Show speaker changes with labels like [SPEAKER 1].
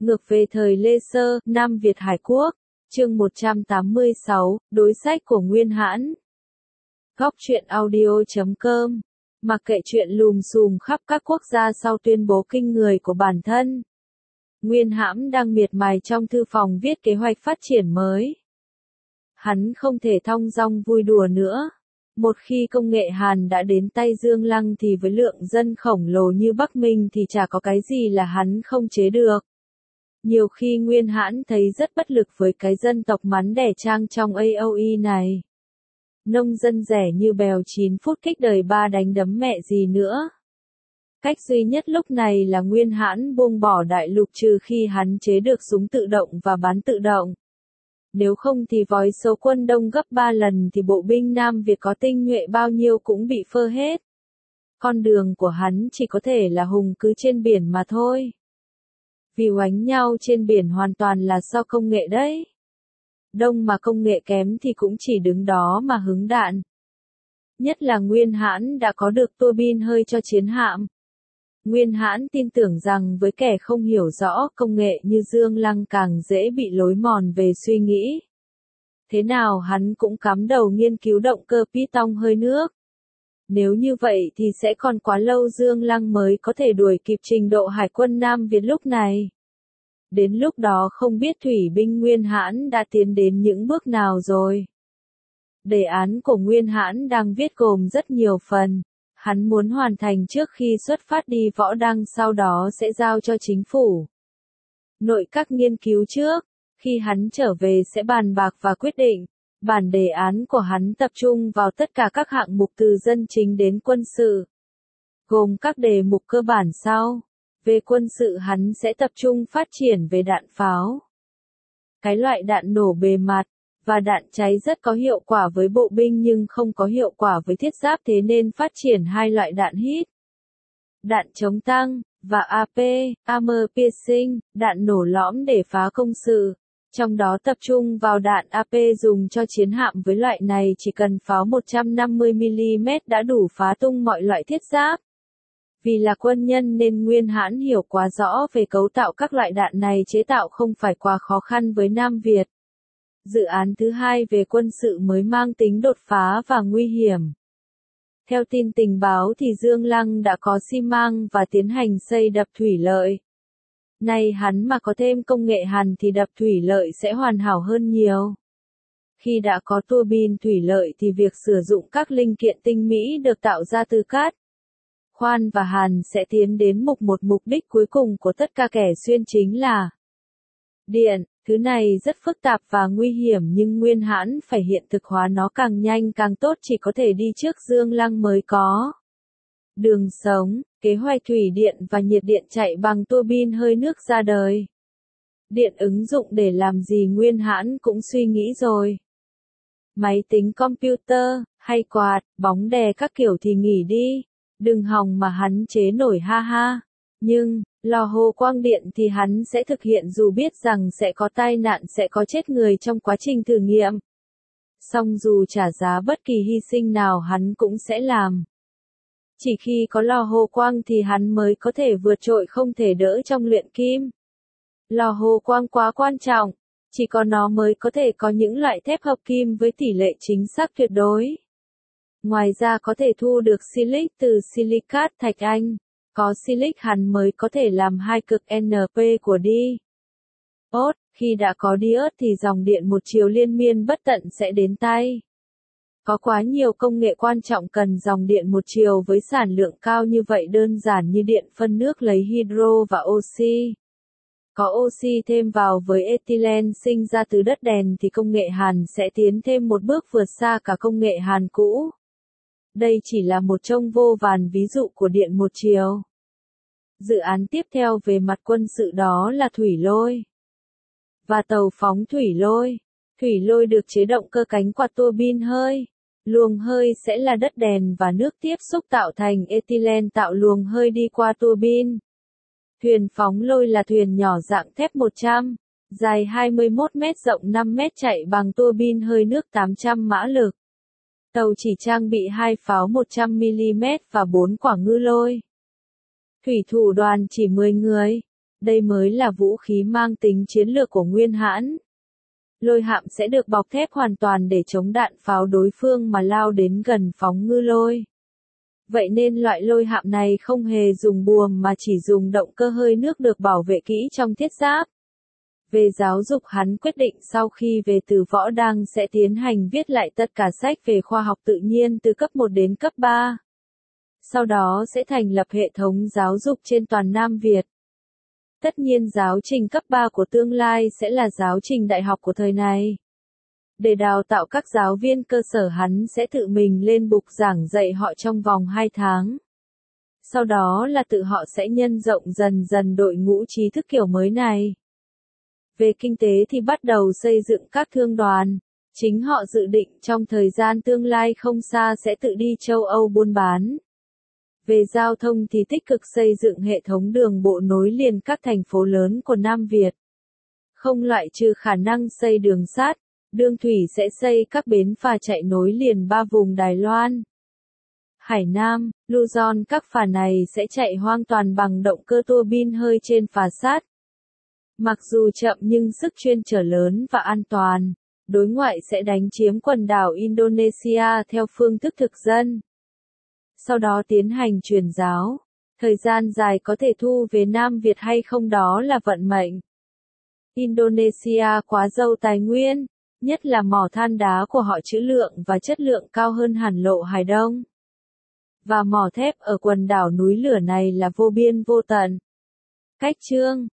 [SPEAKER 1] Ngược về thời Lê Sơ, Nam Việt Hải Quốc, chương 186, đối sách của Nguyên Hãn. Góc truyện audio.com. Mặc kệ chuyện lùm xùm khắp các quốc gia sau tuyên bố kinh người của bản thân, Nguyên Hãn đang miệt mài trong thư phòng viết kế hoạch phát triển mới. Hắn không thể thong dong vui đùa nữa. Một khi công nghệ Hàn đã đến tay Dương Lăng thì với lượng dân khổng lồ như Bắc Minh thì chả có cái gì là hắn không chế được. Nhiều khi Nguyên Hãn thấy rất bất lực với cái dân tộc mắn đẻ trang trong AOE này. Nông dân rẻ như bèo 9 phút kích đời ba đánh đấm mẹ gì nữa. Cách duy nhất lúc này là Nguyên Hãn buông bỏ đại lục trừ khi hắn chế được súng tự động và bắn tự động. Nếu không thì với số quân đông gấp 3 lần thì bộ binh Nam Việt có tinh nhuệ bao nhiêu cũng bị phơ hết. Con đường của hắn chỉ có thể là hùng cứ trên biển mà thôi. Vì oánh nhau trên biển hoàn toàn là do công nghệ đấy. Đông mà công nghệ kém thì cũng chỉ đứng đó mà hứng đạn. Nhất là Nguyên Hãn đã có được tua bin hơi cho chiến hạm. Nguyên Hãn tin tưởng rằng với kẻ không hiểu rõ công nghệ như Dương Lăng càng dễ bị lối mòn về suy nghĩ. Thế nào hắn cũng cắm đầu nghiên cứu động cơ Python hơi nước. Nếu như vậy thì sẽ còn quá lâu Dương Lăng mới có thể đuổi kịp trình độ hải quân Nam Việt lúc này. Đến lúc đó không biết thủy binh Nguyên Hãn đã tiến đến những bước nào rồi. Đề án của Nguyên Hãn đang viết gồm rất nhiều phần. Hắn muốn hoàn thành trước khi xuất phát đi Võ Đăng, sau đó sẽ giao cho chính phủ nội các nghiên cứu trước. Khi hắn trở về sẽ bàn bạc và quyết định. Bản đề án của hắn tập trung vào tất cả các hạng mục từ dân chính đến quân sự, gồm các đề mục cơ bản sau. Về quân sự hắn sẽ tập trung phát triển về đạn pháo, cái loại đạn nổ bề mặt, và đạn cháy rất có hiệu quả với bộ binh nhưng không có hiệu quả với thiết giáp, thế nên phát triển hai loại đạn hít, đạn chống tăng, và AP, Armor Piercing, đạn nổ lõm để phá công sự. Trong đó tập trung vào đạn AP dùng cho chiến hạm, với loại này chỉ cần pháo 150mm đã đủ phá tung mọi loại thiết giáp. Vì là quân nhân nên Nguyên Hãn hiểu quá rõ về cấu tạo các loại đạn này, chế tạo không phải quá khó khăn với Nam Việt. Dự án thứ hai về quân sự mới mang tính đột phá và nguy hiểm. Theo tin tình báo thì Dương Lăng đã có xi măng và tiến hành xây đập thủy lợi. Nay hắn mà có thêm công nghệ Hàn thì đập thủy lợi sẽ hoàn hảo hơn nhiều. Khi đã có tua bin thủy lợi thì việc sử dụng các linh kiện tinh mỹ được tạo ra từ cát, khoan và hàn sẽ tiến đến một mục đích cuối cùng của tất cả kẻ xuyên, chính là điện. Thứ này rất phức tạp và nguy hiểm nhưng Nguyên Hãn phải hiện thực hóa nó càng nhanh càng tốt, chỉ có thể đi trước Dương Lăng mới có đường sống. Kế hoạch thủy điện và nhiệt điện chạy bằng tua bin hơi nước ra đời. Điện ứng dụng để làm gì Nguyên Hãn cũng suy nghĩ rồi. Máy tính computer, hay quạt, bóng đè các kiểu thì nghỉ đi. Đừng hòng mà hắn chế nổi ha ha. Nhưng, lò hồ quang điện thì hắn sẽ thực hiện dù biết rằng sẽ có tai nạn, sẽ có chết người trong quá trình thử nghiệm. Song dù trả giá bất kỳ hy sinh nào hắn cũng sẽ làm. Chỉ khi có lò hồ quang thì hắn mới có thể vượt trội không thể đỡ trong luyện kim. Lò hồ quang quá quan trọng, chỉ có nó mới có thể có những loại thép hợp kim với tỷ lệ chính xác tuyệt đối. Ngoài ra có thể thu được silic từ silicat thạch anh. Có silic hắn mới có thể làm hai cực NP của diode. Khi đã có diode thì dòng điện một chiều liên miên bất tận sẽ đến tay. Có quá nhiều công nghệ quan trọng cần dòng điện một chiều với sản lượng cao như vậy, đơn giản như điện phân nước lấy hydro và oxy. Có oxy thêm vào với ethylene sinh ra từ đất đèn thì công nghệ Hàn sẽ tiến thêm một bước vượt xa cả công nghệ Hàn cũ. Đây chỉ là một trong vô vàn ví dụ của điện một chiều. Dự án tiếp theo về mặt quân sự đó là thủy lôi và tàu phóng thủy lôi. Thủy lôi được chế động cơ cánh quạt tua bin hơi. Luồng hơi sẽ là đất đèn và nước tiếp xúc tạo thành ethylene tạo luồng hơi đi qua tua bin. Thuyền phóng lôi là thuyền nhỏ dạng thép 100, dài 21 mét rộng 5 mét chạy bằng tua bin hơi nước 800 mã lực. Tàu chỉ trang bị 2 pháo 100mm và 4 quả ngư lôi. Thủy thủ đoàn chỉ 10 người. Đây mới là vũ khí mang tính chiến lược của Nguyên Hãn. Lôi hạm sẽ được bọc thép hoàn toàn để chống đạn pháo đối phương mà lao đến gần phóng ngư lôi. Vậy nên loại lôi hạm này không hề dùng buồm mà chỉ dùng động cơ hơi nước được bảo vệ kỹ trong thiết giáp. Về giáo dục, hắn quyết định sau khi về từ Võ Đăng sẽ tiến hành viết lại tất cả sách về khoa học tự nhiên từ cấp 1 đến cấp 3. Sau đó sẽ thành lập hệ thống giáo dục trên toàn Nam Việt. Tất nhiên giáo trình cấp 3 của tương lai sẽ là giáo trình đại học của thời này. Để đào tạo các giáo viên cơ sở, hắn sẽ tự mình lên bục giảng dạy họ trong vòng 2 tháng. Sau đó là tự họ sẽ nhân rộng dần dần đội ngũ trí thức kiểu mới này. Về kinh tế thì bắt đầu xây dựng các thương đoàn. Chính họ dự định trong thời gian tương lai không xa sẽ tự đi châu Âu buôn bán. Về giao thông thì tích cực xây dựng hệ thống đường bộ nối liền các thành phố lớn của Nam Việt. Không loại trừ khả năng xây đường sắt, đường thủy sẽ xây các bến phà chạy nối liền 3 vùng Đài Loan, Hải Nam, Luzon. Các phà này sẽ chạy hoàn toàn bằng động cơ tua bin hơi trên phà sắt. Mặc dù chậm nhưng sức chuyên chở lớn và an toàn. Đối ngoại sẽ đánh chiếm quần đảo Indonesia theo phương thức thực dân. Sau đó tiến hành truyền giáo. Thời gian dài có thể thu về Nam Việt hay không đó là vận mệnh. Indonesia quá giàu tài nguyên, nhất là mỏ than đá của họ trữ lượng và chất lượng cao hơn hẳn Lộ Hải Đông. Và mỏ thép ở quần đảo núi lửa này là vô biên vô tận. Cách chương